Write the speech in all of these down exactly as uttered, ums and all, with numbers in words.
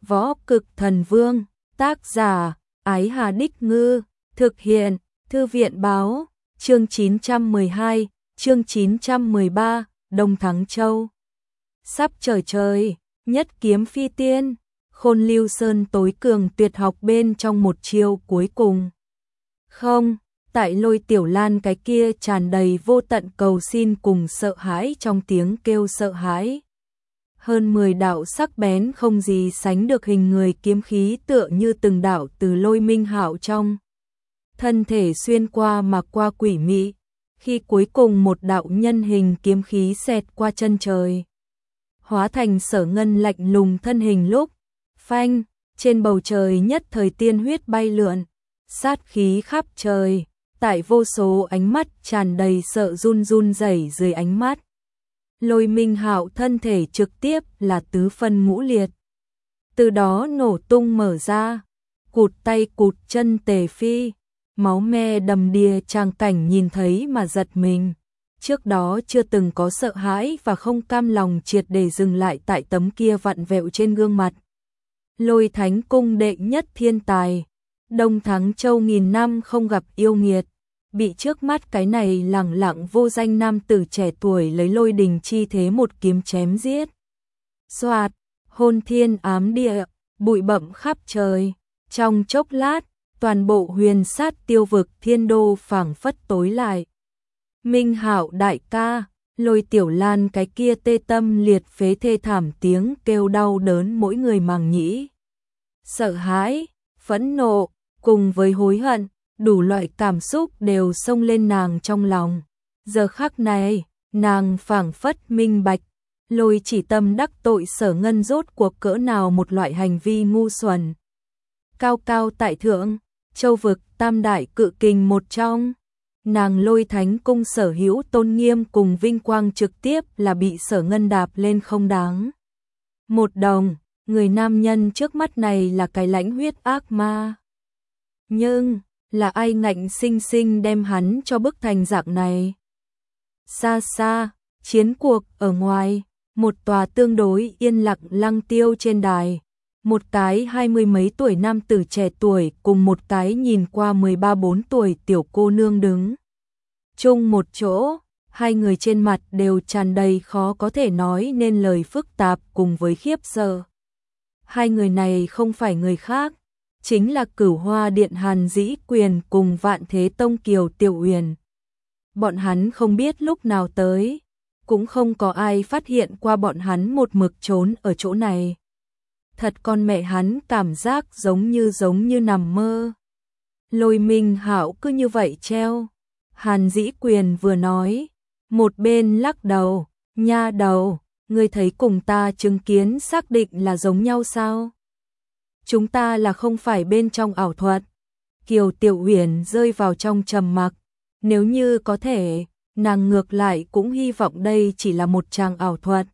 Võ Cực Thần Vương, tác giả, Ái Hà Đích Ngư, thực hiện, Thư viện Báo, chương chín trăm mười hai, chương chín trăm mười ba, Đông Thắng Châu. Sắp trời trời, nhất kiếm phi tiên, Khôn Lưu Sơn tối cường tuyệt học bên trong một chiêu cuối cùng. Không, tại Lôi Tiểu Lan cái kia tràn đầy vô tận cầu xin cùng sợ hãi trong tiếng kêu sợ hãi. Hơn mười đạo sắc bén không gì sánh được hình người kiếm khí tựa như từng đạo từ Lôi Minh Hạo trong thân thể xuyên qua mà qua quỷ mị, khi cuối cùng một đạo nhân hình kiếm khí xẹt qua chân trời, hóa thành Sở Ngân lạnh lùng thân hình lúc, phanh, trên bầu trời nhất thời tiên huyết bay lượn, sát khí khắp trời, tại vô số ánh mắt tràn đầy sợ run run rẩy dưới ánh mắt. Lôi Minh Hạo thân thể trực tiếp là tứ phân ngũ liệt. Từ đó nổ tung mở ra, cụt tay cụt chân tề phi, máu me đầm đìa tràng cảnh nhìn thấy mà giật mình. Trước đó chưa từng có sợ hãi và không cam lòng triệt để dừng lại tại tấm kia vặn vẹo trên gương mặt. Lôi Thánh Cung đệ nhất thiên tài, Đông Thắng Châu nghìn năm không gặp yêu nghiệt, bị trước mắt cái này lẳng lặng vô danh nam tử trẻ tuổi lấy lôi đình chi thế một kiếm chém giết. Xoạt, hôn thiên ám địa, bụi bặm khắp trời, trong chốc lát, toàn bộ huyền sát tiêu vực thiên đô phảng phất tối lại. Minh Hạo đại ca, Lôi Tiểu Lan cái kia tê tâm liệt phế thê thảm tiếng kêu đau đớn mỗi người màng nhĩ. Sợ hãi, phẫn nộ, cùng với hối hận, đủ loại cảm xúc đều xông lên nàng trong lòng. Giờ khắc này, nàng phảng phất minh bạch, Lôi Chỉ Tâm đắc tội Sở Ngân rốt cuộc cỡ nào một loại hành vi ngu xuẩn. Cao cao tại thượng, châu vực tam đại cự kình một trong, nàng Lôi Thánh Cung sở hữu tôn nghiêm cùng vinh quang trực tiếp là bị Sở Ngân đạp lên không đáng. Một đồng, người nam nhân trước mắt này là cái lãnh huyết ác ma. Nhưng, là ai ngạnh sinh sinh đem hắn cho bức thành dạng này? Xa xa, chiến cuộc ở ngoài, một tòa tương đối yên lặng lăng tiêu trên đài, một cái hai mươi mấy tuổi nam tử trẻ tuổi cùng một cái nhìn qua mười ba bốn tuổi tiểu cô nương đứng chung một chỗ, hai người trên mặt đều tràn đầy khó có thể nói nên lời phức tạp cùng với khiếp sợ. Hai người này không phải người khác, chính là Cửu Hoa Điện Hàn Dĩ Quyền cùng Vạn Thế Tông Kiều Tiểu Uyển. Bọn hắn không biết lúc nào tới, cũng không có ai phát hiện qua bọn hắn một mực trốn ở chỗ này. Thật con mẹ hắn cảm giác giống như giống như nằm mơ. Lôi Minh Hạo cứ như vậy treo. Hàn Dĩ Quyền vừa nói, một bên lắc đầu, nha đầu, ngươi thấy cùng ta chứng kiến xác định là giống nhau sao? Chúng ta là không phải bên trong ảo thuật. Kiều Tiểu Uyển rơi vào trong trầm mặc, nếu như có thể, nàng ngược lại cũng hy vọng đây chỉ là một tràng ảo thuật.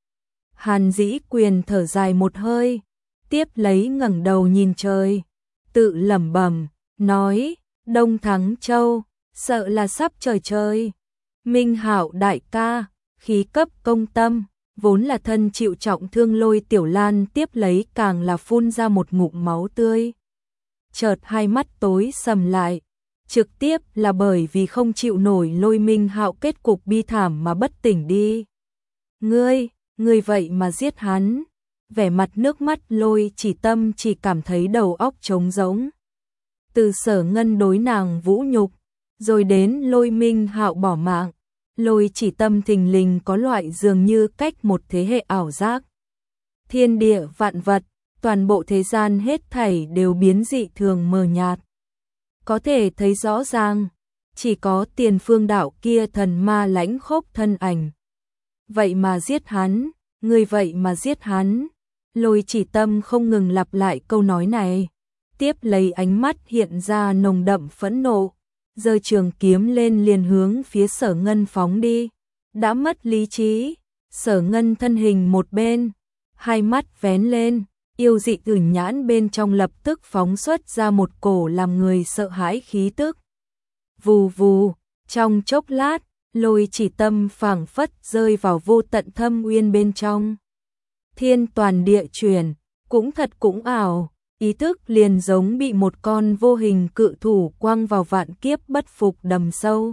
Hàn Dĩ Quyền thở dài một hơi, tiếp lấy ngẩng đầu nhìn trời, tự lẩm bẩm, nói, Đông Thắng Châu, sợ là sắp trời trời. Minh Hạo đại ca, khí cấp công tâm, vốn là thân chịu trọng thương Lôi Tiểu Lan tiếp lấy càng là phun ra một ngụm máu tươi. Chợt hai mắt tối sầm lại, trực tiếp là bởi vì không chịu nổi Lôi Minh Hạo kết cục bi thảm mà bất tỉnh đi. Ngươi, ngươi vậy mà giết hắn. Vẻ mặt nước mắt Lôi Chỉ Tâm chỉ cảm thấy đầu óc trống rỗng. Từ Sở Ngân đối nàng vũ nhục, rồi đến Lôi Minh Hạo bỏ mạng, Lôi Chỉ Tâm thình lình có loại dường như cách một thế hệ ảo giác. Thiên địa vạn vật, toàn bộ thế gian hết thảy đều biến dị thường mờ nhạt. Có thể thấy rõ ràng, chỉ có Tiền Phương đạo kia thần ma lãnh khốc thân ảnh. Vậy mà giết hắn, người vậy mà giết hắn. Lôi Chỉ Tâm không ngừng lặp lại câu nói này, tiếp lấy ánh mắt hiện ra nồng đậm phẫn nộ, giơ trường kiếm lên liền hướng phía Sở Ngân phóng đi. Đã mất lý trí, Sở Ngân thân hình một bên, hai mắt vén lên, yêu dị tử nhãn bên trong lập tức phóng xuất ra một cổ làm người sợ hãi khí tức. Vù vù, trong chốc lát, Lôi Chỉ Tâm phảng phất rơi vào vô tận thâm uyên bên trong. Thiên toàn địa chuyển, cũng thật cũng ảo, ý thức liền giống bị một con vô hình cự thủ quăng vào vạn kiếp bất phục đầm sâu.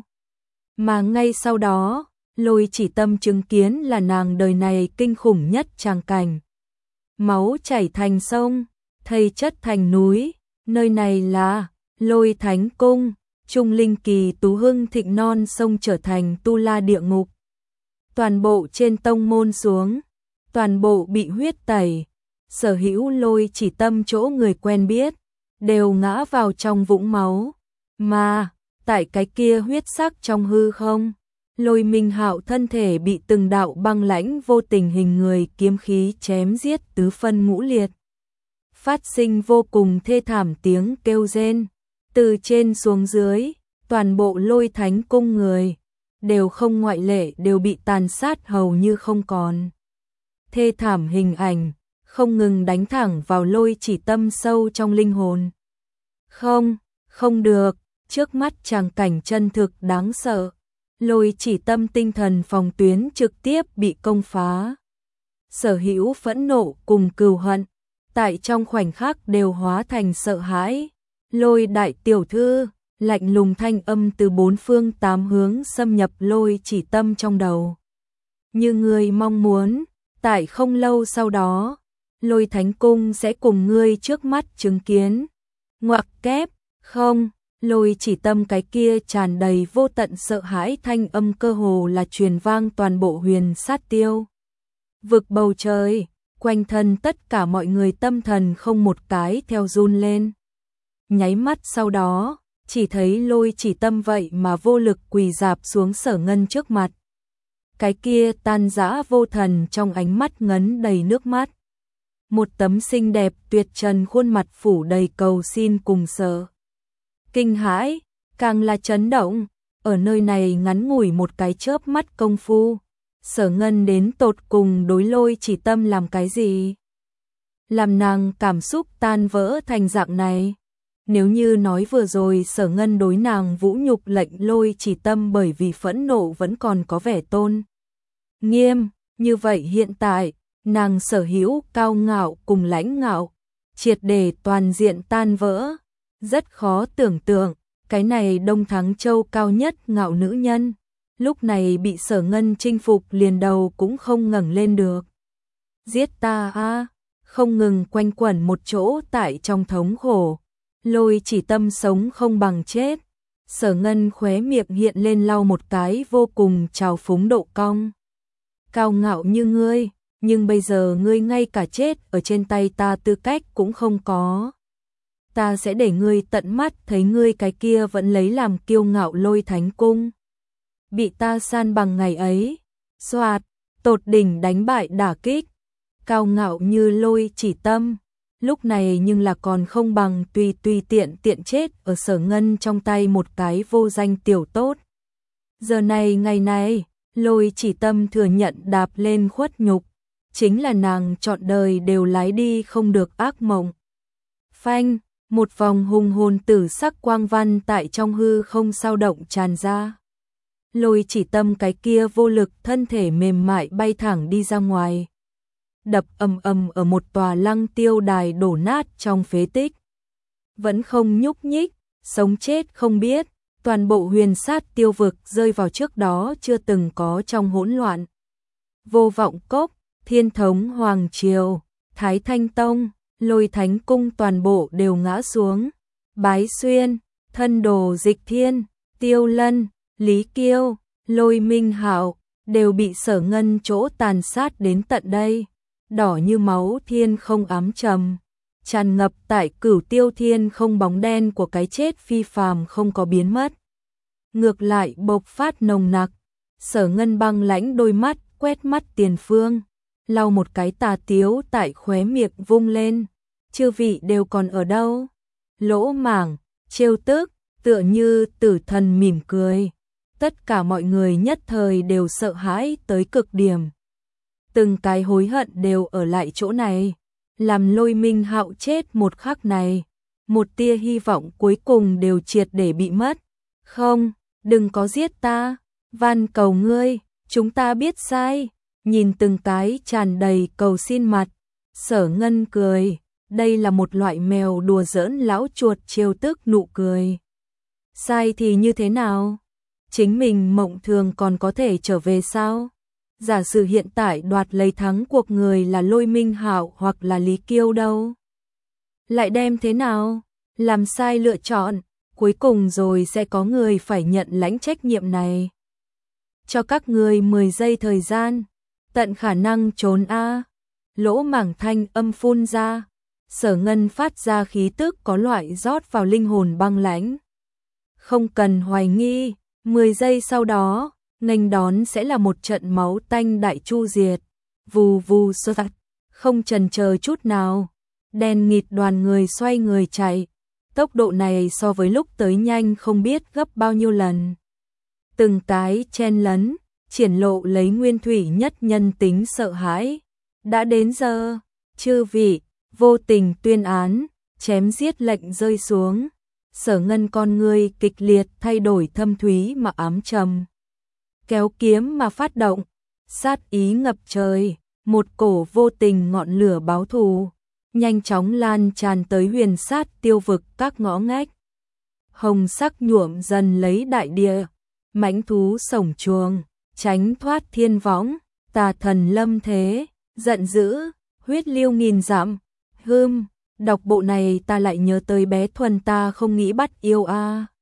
Mà ngay sau đó, Lôi Chỉ Tâm chứng kiến là nàng đời này kinh khủng nhất tràng cảnh. Máu chảy thành sông, thây chất thành núi, nơi này là Lôi Thánh Cung, trung linh kỳ tú hưng thịnh non sông trở thành tu la địa ngục. Toàn bộ trên tông môn xuống, toàn bộ bị huyết tẩy, sở hữu Lôi Chỉ Tâm chỗ người quen biết, đều ngã vào trong vũng máu. Mà, tại cái kia huyết sắc trong hư không, Lôi Minh Hạo thân thể bị từng đạo băng lãnh vô tình hình người kiếm khí chém giết tứ phân ngũ liệt. Phát sinh vô cùng thê thảm tiếng kêu rên, từ trên xuống dưới, toàn bộ Lôi Thánh Cung người, đều không ngoại lệ đều bị tàn sát hầu như không còn. Thê thảm hình ảnh, không ngừng đánh thẳng vào Lôi Chỉ Tâm sâu trong linh hồn. Không, không được, trước mắt tràng cảnh chân thực đáng sợ. Lôi Chỉ Tâm tinh thần phòng tuyến trực tiếp bị công phá. Sở hữu phẫn nộ cùng cừu hận, tại trong khoảnh khắc đều hóa thành sợ hãi. Lôi đại tiểu thư, lạnh lùng thanh âm từ bốn phương tám hướng xâm nhập Lôi Chỉ Tâm trong đầu. Như người mong muốn, tại không lâu sau đó, Lôi Thánh Cung sẽ cùng ngươi trước mắt chứng kiến. Ngoặc kép, không, Lôi Chỉ Tâm cái kia tràn đầy vô tận sợ hãi thanh âm cơ hồ là truyền vang toàn bộ Huyền Sát Tiêu. Vực bầu trời, quanh thân tất cả mọi người tâm thần không một cái theo run lên. Nháy mắt sau đó, chỉ thấy Lôi Chỉ Tâm vậy mà vô lực quỳ rạp xuống Sở Ngân trước mặt. Cái kia tan rã vô thần trong ánh mắt ngấn đầy nước mắt. Một tấm xinh đẹp tuyệt trần khuôn mặt phủ đầy cầu xin cùng sợ. Kinh hãi, càng là chấn động, ở nơi này ngắn ngủi một cái chớp mắt công phu. Sở Ngân đến tột cùng đối Lôi Chỉ Tâm làm cái gì? Làm nàng cảm xúc tan vỡ thành dạng này. Nếu như nói vừa rồi Sở Ngân đối nàng vũ nhục lệnh Lôi Chỉ Tâm bởi vì phẫn nộ vẫn còn có vẻ tôn nghiêm, như vậy hiện tại, nàng sở hữu cao ngạo cùng lãnh ngạo, triệt để toàn diện tan vỡ. Rất khó tưởng tượng, cái này Đông Thắng Châu cao nhất ngạo nữ nhân, lúc này bị Sở Ngân chinh phục liền đầu cũng không ngẩng lên được. Giết ta a, không ngừng quanh quẩn một chỗ tại trong thống khổ. Lôi Chỉ Tâm sống không bằng chết. Sở Ngân khóe miệng hiện lên lau một cái vô cùng trào phúng độ cong. Cao ngạo như ngươi, nhưng bây giờ ngươi ngay cả chết ở trên tay ta tư cách cũng không có. Ta sẽ để ngươi tận mắt thấy ngươi cái kia vẫn lấy làm kiêu ngạo Lôi Thánh Cung. Bị ta san bằng ngày ấy, soạt, tột đỉnh đánh bại đả kích. Cao ngạo như Lôi Chỉ Tâm, lúc này nhưng là còn không bằng tùy tùy tiện tiện chết ở Sở Ngân trong tay một cái vô danh tiểu tốt. Giờ này ngày này, Lôi Chỉ Tâm thừa nhận đạp lên khuất nhục, chính là nàng trọn đời đều lái đi không được ác mộng. Phanh, một vòng hùng hồn tử sắc quang văn tại trong hư không sao động tràn ra. Lôi Chỉ Tâm cái kia vô lực thân thể mềm mại bay thẳng đi ra ngoài. Đập ầm ầm ở một tòa lăng tiêu đài đổ nát trong phế tích. Vẫn không nhúc nhích, sống chết không biết, toàn bộ Huyền Sát Tiêu vực rơi vào trước đó chưa từng có trong hỗn loạn. Vô Vọng Cốc, Thiên Thống Hoàng Triều, Thái Thanh Tông, Lôi Thánh Cung toàn bộ đều ngã xuống. Bái Xuyên, Thân Đồ Dịch Thiên, Tiêu Lân, Lý Kiêu, Lôi Minh Hạo đều bị Sở Ngân chỗ tàn sát đến tận đây. Đỏ như máu thiên không ám trầm, tràn ngập tại Cửu Tiêu Thiên không bóng đen của cái chết phi phàm không có biến mất. Ngược lại bộc phát nồng nặc. Sở Ngân băng lãnh đôi mắt quét mắt tiền phương, lau một cái tà tiếu tại khóe miệng vung lên. Chư vị đều còn ở đâu? Lỗ mảng, trêu tức, tựa như tử thần mỉm cười. Tất cả mọi người nhất thời đều sợ hãi tới cực điểm. Từng cái hối hận đều ở lại chỗ này. Làm Lôi Minh Hạo chết một khắc này, một tia hy vọng cuối cùng đều triệt để bị mất. Không, đừng có giết ta, van cầu ngươi, chúng ta biết sai. Nhìn từng cái tràn đầy cầu xin mặt, Sở Ngân cười, đây là một loại mèo đùa giỡn lão chuột trêu tức nụ cười. Sai thì như thế nào? Chính mình Mộng Thường còn có thể trở về sao? Giả sử hiện tại đoạt lấy thắng cuộc người là Lôi Minh Hạo hoặc là Lý Kiêu đâu? Lại đem thế nào? Làm sai lựa chọn, cuối cùng rồi sẽ có người phải nhận lãnh trách nhiệm này. Cho các người mười giây thời gian, tận khả năng trốn a. Lỗ Mảng thanh âm phun ra, Sở Ngân phát ra khí tức có loại rót vào linh hồn băng lãnh. Không cần hoài nghi, mười giây sau đó, nghênh đón sẽ là một trận máu tanh đại chu diệt. Vù vù sơ tạt, không chần chờ chút nào, đèn nghịt đoàn người xoay người chạy. Tốc độ này so với lúc tới nhanh không biết gấp bao nhiêu lần. Từng cái chen lấn, triển lộ lấy nguyên thủy nhất nhân tính sợ hãi. Đã đến giờ, chư vị, vô tình tuyên án, chém giết lệnh rơi xuống. Sở Ngân con người kịch liệt thay đổi thâm thúy mà ám trầm. Kéo kiếm mà phát động, sát ý ngập trời, một cổ vô tình ngọn lửa báo thù, nhanh chóng lan tràn tới huyền sát tiêu vực các ngõ ngách. Hồng sắc nhuộm dần lấy đại địa, mãnh thú sổng chuồng, tránh thoát thiên võng, tà thần lâm thế, giận dữ, huyết liêu nghìn dặm. Hưm, đọc bộ này ta lại nhớ tới bé Thuần ta không nghĩ bắt yêu a.